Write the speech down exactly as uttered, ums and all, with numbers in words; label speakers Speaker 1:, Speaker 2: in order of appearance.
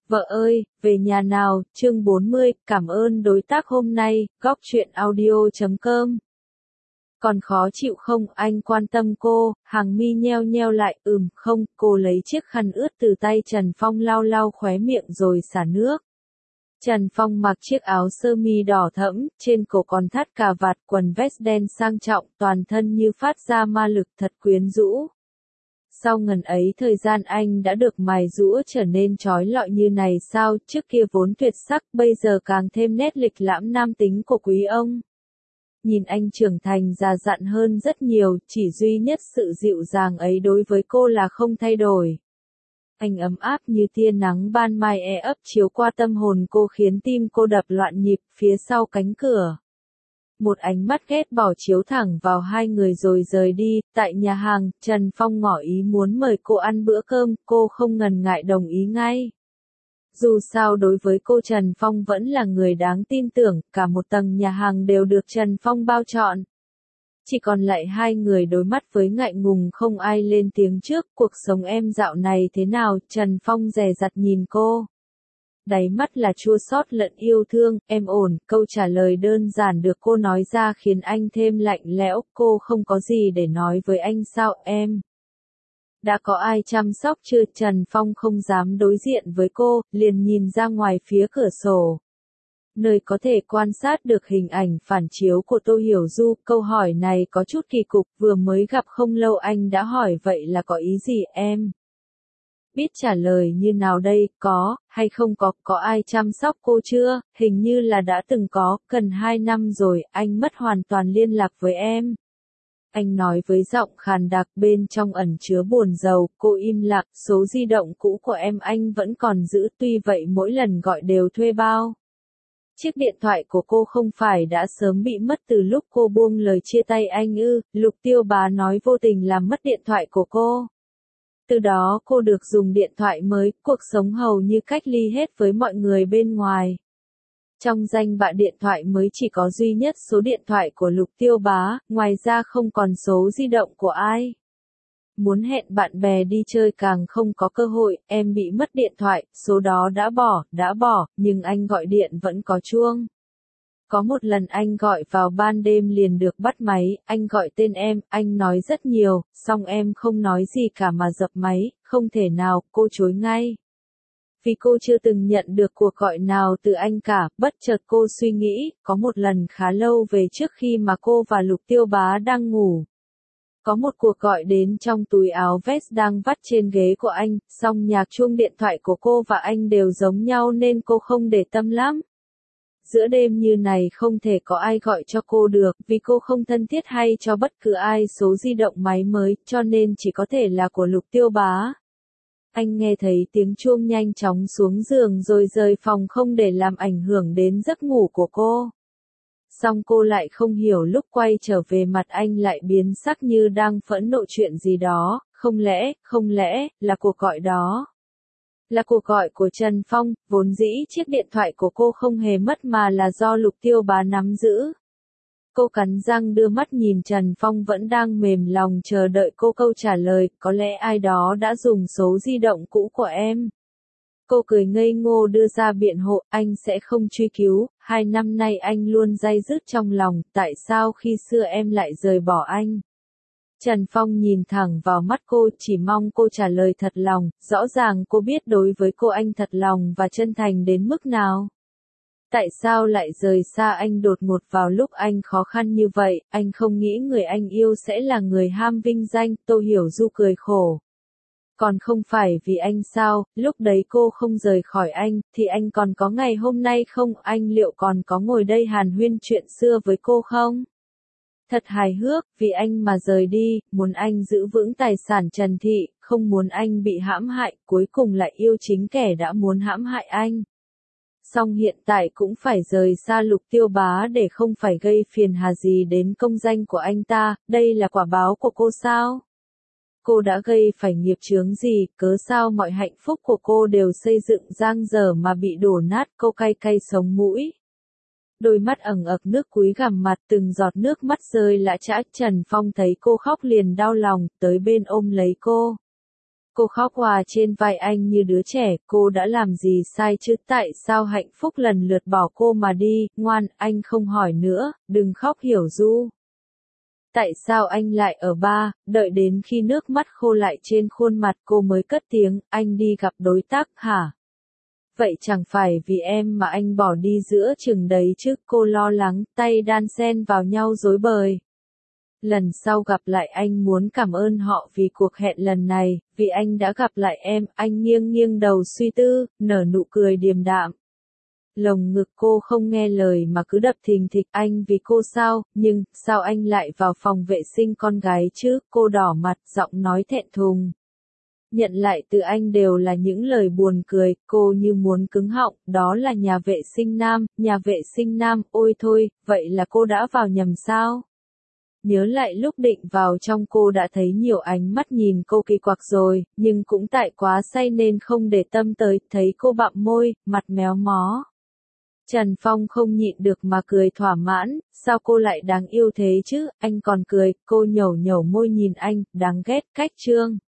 Speaker 1: Vợ ơi, về nhà nào, chương bốn mươi, cảm ơn đối tác hôm nay, góc chuyện audio chấm com. Còn khó chịu không, anh quan tâm cô, hàng mi nheo nheo lại, ừm, không, cô lấy chiếc khăn ướt từ tay Trần Phong lau lau khóe miệng rồi xả nước. Trần Phong mặc chiếc áo sơ mi đỏ thẫm, trên cổ còn thắt cà vạt, quần vest đen sang trọng, toàn thân như phát ra ma lực thật quyến rũ. Sau ngần ấy thời gian anh đã được mài giũa trở nên trói lọi như này sao, trước kia vốn tuyệt sắc, bây giờ càng thêm nét lịch lãm nam tính của quý ông. Nhìn anh trưởng thành già dặn hơn rất nhiều, chỉ duy nhất sự dịu dàng ấy đối với cô là không thay đổi. Anh ấm áp như tia nắng ban mai e ấp chiếu qua tâm hồn cô khiến tim cô đập loạn nhịp phía sau cánh cửa. Một ánh mắt ghét bỏ chiếu thẳng vào hai người rồi rời đi. Tại nhà hàng, Trần Phong ngỏ ý muốn mời cô ăn bữa cơm, cô không ngần ngại đồng ý ngay. Dù sao đối với cô Trần Phong vẫn là người đáng tin tưởng, cả một tầng nhà hàng đều được Trần Phong bao trọn. Chỉ còn lại hai người đối mắt với ngại ngùng không ai lên tiếng trước, cuộc sống em dạo này thế nào, Trần Phong dè dặt nhìn cô. Đáy mắt là chua xót lẫn yêu thương, em ổn, câu trả lời đơn giản được cô nói ra khiến anh thêm lạnh lẽo, cô không có gì để nói với anh sao, em. Đã có ai chăm sóc chưa, Trần Phong không dám đối diện với cô, liền nhìn ra ngoài phía cửa sổ. Nơi có thể quan sát được hình ảnh phản chiếu của Tô Hiểu Du, câu hỏi này có chút kỳ cục, vừa mới gặp không lâu anh đã hỏi vậy là có ý gì em? Biết trả lời như nào đây, có, hay không có, có ai chăm sóc cô chưa, hình như là đã từng có, gần hai năm rồi, anh mất hoàn toàn liên lạc với em. Anh nói với giọng khàn đặc bên trong ẩn chứa buồn rầu, cô im lặng, số di động cũ của em anh vẫn còn giữ, tuy vậy mỗi lần gọi đều thuê bao. Chiếc điện thoại của cô không phải đã sớm bị mất từ lúc cô buông lời chia tay anh ư, Lục Tiêu Bá nói vô tình làm mất điện thoại của cô. Từ đó cô được dùng điện thoại mới, cuộc sống hầu như cách ly hết với mọi người bên ngoài. Trong danh bạ điện thoại mới chỉ có duy nhất số điện thoại của Lục Tiêu Bá, ngoài ra không còn số di động của ai. Muốn hẹn bạn bè đi chơi càng không có cơ hội, em bị mất điện thoại, số đó đã bỏ, đã bỏ, nhưng anh gọi điện vẫn có chuông. Có một lần anh gọi vào ban đêm liền được bắt máy, anh gọi tên em, anh nói rất nhiều, xong em không nói gì cả mà dập máy, không thể nào, cô chối ngay. Vì cô chưa từng nhận được cuộc gọi nào từ anh cả, bất chợt cô suy nghĩ, có một lần khá lâu về trước khi mà cô và Lục Tiêu Bá đang ngủ. Có một cuộc gọi đến trong túi áo vest đang vắt trên ghế của anh, song nhạc chuông điện thoại của cô và anh đều giống nhau nên cô không để tâm lắm. Giữa đêm như này không thể có ai gọi cho cô được, vì cô không thân thiết hay cho bất cứ ai số di động máy mới, cho nên chỉ có thể là của Lục Tiêu Bá. Anh nghe thấy tiếng chuông nhanh chóng xuống giường rồi rời phòng không để làm ảnh hưởng đến giấc ngủ của cô. Song cô lại không hiểu lúc quay trở về mặt anh lại biến sắc như đang phẫn nộ chuyện gì đó, không lẽ, không lẽ, là cuộc gọi đó. Là cuộc gọi của Trần Phong, vốn dĩ chiếc điện thoại của cô không hề mất mà là do Lục Tiêu Bá nắm giữ. Cô cắn răng đưa mắt nhìn Trần Phong vẫn đang mềm lòng chờ đợi cô câu trả lời, có lẽ ai đó đã dùng số di động cũ của em. Cô cười ngây ngô đưa ra biện hộ, anh sẽ không truy cứu, hai năm nay anh luôn day dứt trong lòng, tại sao khi xưa em lại rời bỏ anh? Trần Phong nhìn thẳng vào mắt cô, chỉ mong cô trả lời thật lòng, rõ ràng cô biết đối với cô anh thật lòng và chân thành đến mức nào. Tại sao lại rời xa anh đột ngột vào lúc anh khó khăn như vậy, anh không nghĩ người anh yêu sẽ là người ham vinh danh, Tô Hiểu Du cười khổ. Còn không phải vì anh sao, lúc đấy cô không rời khỏi anh, thì anh còn có ngày hôm nay không, anh liệu còn có ngồi đây hàn huyên chuyện xưa với cô không? Thật hài hước, vì anh mà rời đi, muốn anh giữ vững tài sản Trần Thị, không muốn anh bị hãm hại, cuối cùng lại yêu chính kẻ đã muốn hãm hại anh. Song hiện tại cũng phải rời xa Lục Tiêu Bá để không phải gây phiền hà gì đến công danh của anh ta, đây là quả báo của cô sao? Cô đã gây phải nghiệp chướng gì, cớ sao mọi hạnh phúc của cô đều xây dựng dang dở mà bị đổ nát, cô cay cay sống mũi. Đôi mắt ẩn ực nước cúi gằm mặt, từng giọt nước mắt rơi lã chã. Trần Phong thấy cô khóc liền đau lòng, tới bên ôm lấy cô. Cô khóc hòa trên vai anh như đứa trẻ, cô đã làm gì sai chứ, tại sao hạnh phúc lần lượt bỏ cô mà đi, ngoan, anh không hỏi nữa, đừng khóc Hiểu Du. Tại sao anh lại ở ba, đợi đến khi nước mắt khô lại trên khuôn mặt cô mới cất tiếng, anh đi gặp đối tác, hả? Vậy chẳng phải vì em mà anh bỏ đi giữa chừng đấy chứ, cô lo lắng, tay đan xen vào nhau rối bời. Lần sau gặp lại anh muốn cảm ơn họ vì cuộc hẹn lần này, vì anh đã gặp lại em, anh nghiêng nghiêng đầu suy tư, nở nụ cười điềm đạm. Lồng ngực cô không nghe lời mà cứ đập thình thịch, anh vì cô sao, nhưng, sao anh lại vào phòng vệ sinh con gái chứ, cô đỏ mặt, giọng nói thẹn thùng. Nhận lại từ anh đều là những lời buồn cười, cô như muốn cứng họng, đó là nhà vệ sinh nam, nhà vệ sinh nam, ôi thôi, vậy là cô đã vào nhầm sao? Nhớ lại lúc định vào trong cô đã thấy nhiều ánh mắt nhìn cô kỳ quặc rồi, nhưng cũng tại quá say nên không để tâm tới, thấy cô bặm môi, mặt méo mó. Trần Phong không nhịn được mà cười thỏa mãn, sao cô lại đáng yêu thế chứ, anh còn cười, cô nhẩu nhẩu môi nhìn anh, đáng ghét, cách trương.